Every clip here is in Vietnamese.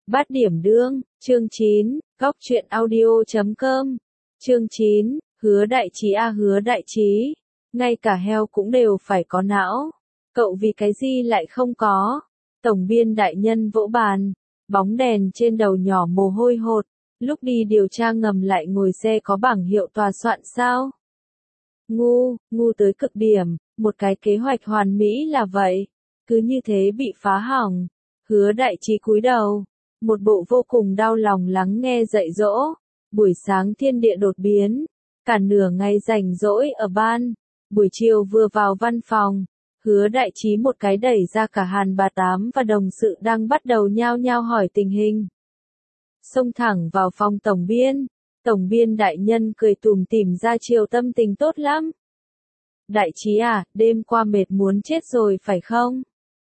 Bát điểm đương, chương 9, góc truyện audio.com. Chương 9, Hứa Đại Trí à Hứa Đại Trí, ngay cả heo cũng đều phải có não. Cậu vì cái gì lại không có? Tổng biên đại nhân vỗ bàn, bóng đèn trên đầu nhỏ mồ hôi hột, lúc đi điều tra ngầm lại ngồi xe có bảng hiệu tòa soạn sao? Ngu tới cực điểm, một cái kế hoạch hoàn mỹ là vậy, cứ như thế bị phá hỏng. Hứa Đại Trí cúi đầu, một bộ vô cùng đau lòng lắng nghe dạy dỗ. Buổi sáng thiên địa đột biến, cả nửa ngày rảnh rỗi ở ban, buổi chiều vừa vào văn phòng, Hứa Đại Trí một cái đẩy ra cả Hàn bà Tám và đồng sự đang bắt đầu nhao nhao hỏi tình hình. Xông thẳng vào phòng tổng biên đại nhân cười tủm tỉm ra chiều tâm tình tốt lắm. Đại Trí à, đêm qua mệt muốn chết rồi phải không?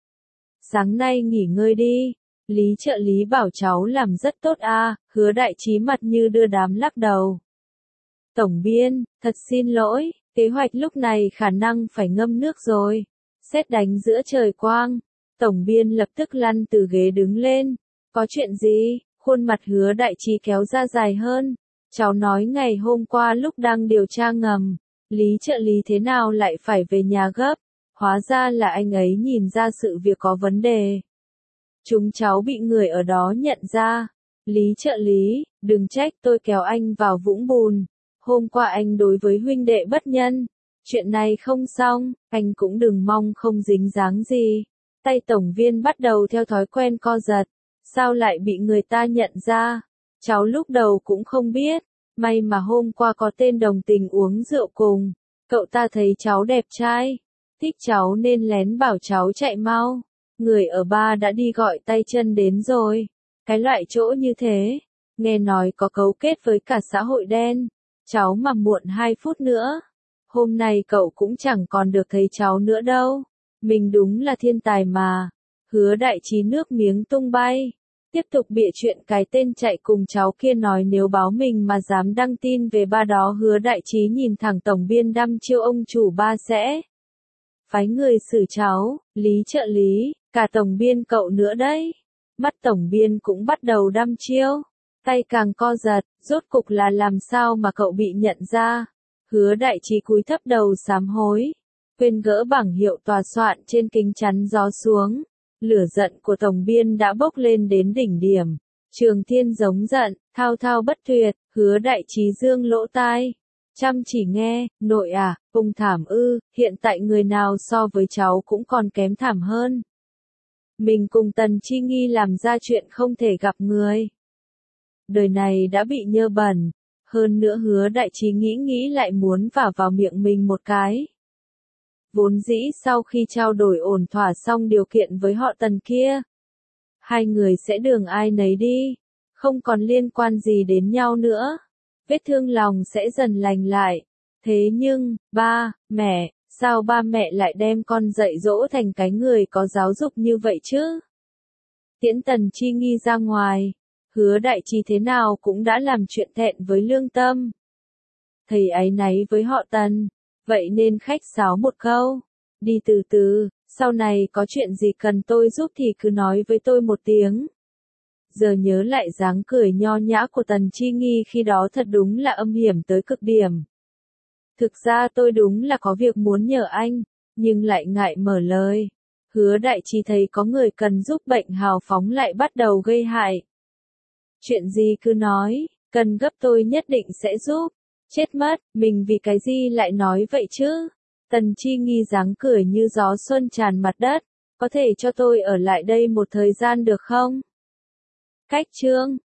Sáng nay nghỉ ngơi đi. Lý trợ lý bảo cháu làm rất tốt à, Hứa Đại Trí mặt như đưa đám lắc đầu. Tổng biên, thật xin lỗi, kế hoạch lúc này khả năng phải ngâm nước rồi. Sét đánh giữa trời quang. Tổng biên lập tức lăn từ ghế đứng lên. Có chuyện gì? Khuôn mặt Hứa Đại Trí kéo ra dài hơn. Cháu nói ngày hôm qua lúc đang điều tra ngầm, Lý trợ lý thế nào lại phải về nhà gấp. Hóa ra là anh ấy nhìn ra sự việc có vấn đề. Chúng cháu bị người ở đó nhận ra. Lý trợ lý, đừng trách tôi kéo anh vào vũng bùn. Hôm qua anh đối với huynh đệ bất nhân. Chuyện này không xong, anh cũng đừng mong không dính dáng gì. Tay tổng viên bắt đầu theo thói quen co giật. Sao lại bị người ta nhận ra? Cháu lúc đầu cũng không biết. May mà hôm qua có tên đồng tình uống rượu cùng. Cậu ta thấy cháu đẹp trai. Thích cháu nên lén bảo cháu chạy mau. Người ở ba đã đi gọi tay chân đến rồi. Cái loại chỗ như thế, nghe nói có cấu kết với cả xã hội đen. Cháu mà muộn 2 phút nữa, hôm nay cậu cũng chẳng còn được thấy cháu nữa đâu. Mình đúng là thiên tài mà. Hứa Đại Trí nước miếng tung bay. Tiếp tục bịa chuyện cái tên chạy cùng cháu kia nói nếu báo mình mà dám đăng tin về ba đó. Hứa Đại Trí nhìn thẳng tổng biên đăm chiêu ông chủ ba sẽ phái người xử cháu. Lý trợ lý, cả tổng biên cậu nữa đấy. Mắt tổng biên cũng bắt đầu đăm chiêu. Tay càng co giật, rốt cục là làm sao mà cậu bị nhận ra. Hứa Đại Trí cúi thấp đầu sám hối. Quên gỡ bảng hiệu tòa soạn trên kính chắn gió xuống. Lửa giận của tổng biên đã bốc lên đến đỉnh điểm. Trường Thiên giống giận, thao thao bất tuyệt. Hứa Đại Trí dương lỗ tai. Chăm chỉ nghe, nội à, cùng thảm ư, hiện tại người nào so với cháu cũng còn kém thảm hơn. Mình cùng Tần Chi Nghi làm ra chuyện không thể gặp người. Đời này đã bị nhơ bẩn, hơn nữa Hứa Đại Trí nghĩ lại muốn vào miệng mình một cái. Vốn dĩ sau khi trao đổi ổn thỏa xong điều kiện với họ Tần kia, hai người sẽ đường ai nấy đi, không còn liên quan gì đến nhau nữa. Vết thương lòng sẽ dần lành lại. Thế nhưng, ba, mẹ, sao ba mẹ lại đem con dạy dỗ thành cái người có giáo dục như vậy chứ? Tiễn Tần Chi Nghi ra ngoài, Hứa Đại Trí thế nào cũng đã làm chuyện thẹn với lương tâm. Thầy áy náy với họ Tần, vậy nên khách sáo một câu. Đi từ từ, sau này có chuyện gì cần tôi giúp thì cứ nói với tôi một tiếng. Giờ nhớ lại dáng cười nho nhã của Tần Chi Nghi khi đó thật đúng là âm hiểm tới cực điểm. Thực ra tôi đúng là có việc muốn nhờ anh, nhưng lại ngại mở lời. Hứa Đại Trí thấy có người cần giúp bệnh hào phóng lại bắt đầu gây hại. Chuyện gì cứ nói, cần gấp tôi nhất định sẽ giúp. Chết mất, mình vì cái gì lại nói vậy chứ? Tần Chi Nghi dáng cười như gió xuân tràn mặt đất. Có thể cho tôi ở lại đây một thời gian được không? Cách chương